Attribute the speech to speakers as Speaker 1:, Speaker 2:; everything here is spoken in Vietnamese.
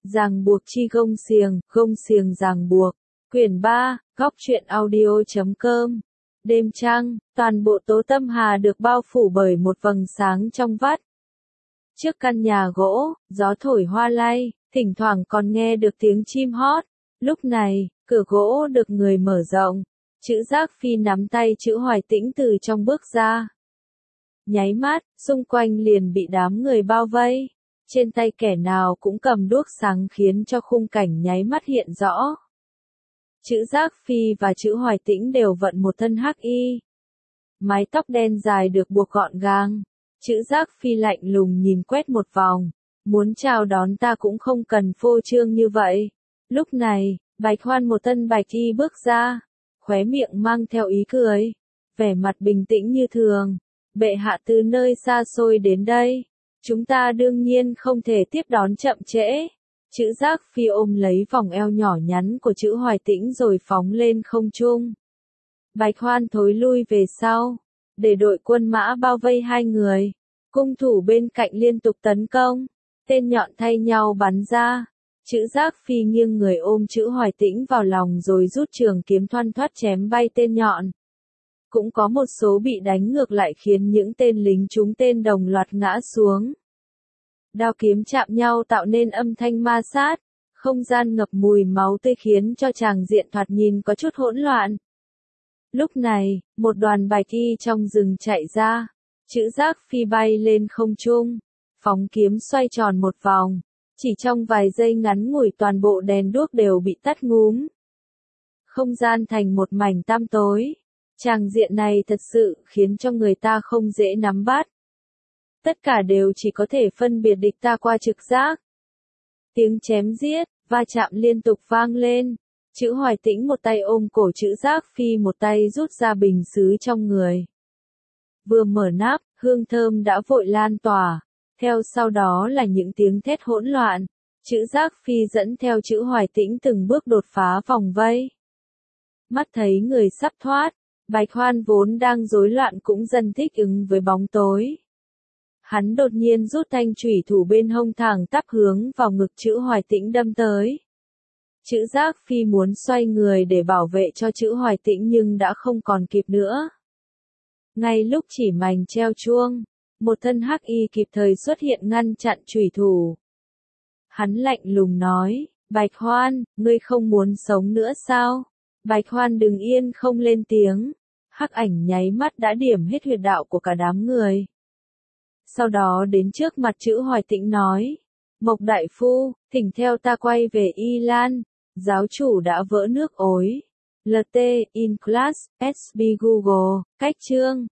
Speaker 1: Ràng buộc chi gông xiềng ràng buộc. Quyển 3, góc truyện audio.com. Đêm trăng, toàn bộ Tố Tâm Hà được bao phủ bởi một vầng sáng trong vắt. Trước căn nhà gỗ, gió thổi hoa lay, thỉnh thoảng còn nghe được tiếng chim hót. Lúc này, cửa gỗ được người mở rộng. Chữ Giác Phi nắm tay chữ Hoài Tĩnh từ trong bước ra. Nháy mắt, xung quanh liền bị đám người bao vây. Trên tay kẻ nào cũng cầm đuốc sáng khiến cho khung cảnh nháy mắt hiện rõ. Chữ Giác Phi và chữ Hoài Tĩnh đều vận một thân hắc y. Mái tóc đen dài được buộc gọn gàng. Chữ Giác Phi lạnh lùng nhìn quét một vòng. Muốn chào đón ta cũng không cần phô trương như vậy. Lúc này, Bạch Hoan một thân bạch y bước ra. Khóe miệng mang theo ý cười. Vẻ mặt bình tĩnh như thường. Bệ hạ từ nơi xa xôi đến đây. Chúng ta đương nhiên không thể tiếp đón chậm trễ. Chữ Giác Phi ôm lấy vòng eo nhỏ nhắn của chữ Hoài Tĩnh rồi phóng lên không trung. Bạch Hoan thối lui về sau, để đội quân mã bao vây hai người. Cung thủ bên cạnh liên tục tấn công, tên nhọn thay nhau bắn ra. Chữ Giác Phi nghiêng người ôm chữ Hoài Tĩnh vào lòng rồi rút trường kiếm thoăn thoắt chém bay tên nhọn. Cũng có một số bị đánh ngược lại khiến những tên lính trúng tên đồng loạt ngã xuống. Đao kiếm chạm nhau tạo nên âm thanh ma sát, không gian ngập mùi máu tươi khiến cho tràng diện thoạt nhìn có chút hỗn loạn. Lúc này, một đoàn bạch y trong rừng chạy ra, chữ Giác Phi bay lên không trung, phóng kiếm xoay tròn một vòng, chỉ trong vài giây ngắn ngủi toàn bộ đèn đuốc đều bị tắt ngúm. Không gian thành một mảnh tăm tối, tràng diện này thật sự khiến cho người ta không dễ nắm bắt. Tất cả đều chỉ có thể phân biệt địch ta qua trực giác. Tiếng chém giết, va chạm liên tục vang lên. Chữ Hoài Tĩnh một tay ôm cổ chữ Giác Phi một tay rút ra bình sứ trong người. Vừa mở nắp, hương thơm đã vội lan tỏa. Theo sau đó là những tiếng thét hỗn loạn. Chữ Giác Phi dẫn theo chữ Hoài Tĩnh từng bước đột phá vòng vây. Mắt thấy người sắp thoát, Bạch Hoan vốn đang rối loạn cũng dần thích ứng với bóng tối. Hắn đột nhiên rút thanh chủy thủ bên hông thẳng tắp hướng vào ngực chữ Hoài Tĩnh đâm tới. Chữ Giác Phi muốn xoay người để bảo vệ cho chữ Hoài Tĩnh nhưng đã không còn kịp nữa. Ngay lúc chỉ mảnh treo chuông, một thân hắc y kịp thời xuất hiện ngăn chặn chủy thủ. Hắn lạnh lùng nói, Bạch Hoan, ngươi không muốn sống nữa sao? Bạch Hoan đứng yên không lên tiếng. Hắc ảnh nháy mắt đã điểm hết huyệt đạo của cả đám người. Sau đó đến trước mặt chữ Hoài Tĩnh nói, Mộc Đại Phu, thỉnh theo ta quay về Y Lan, giáo chủ đã vỡ nước ối. LT, in class, SB Google, cách chương.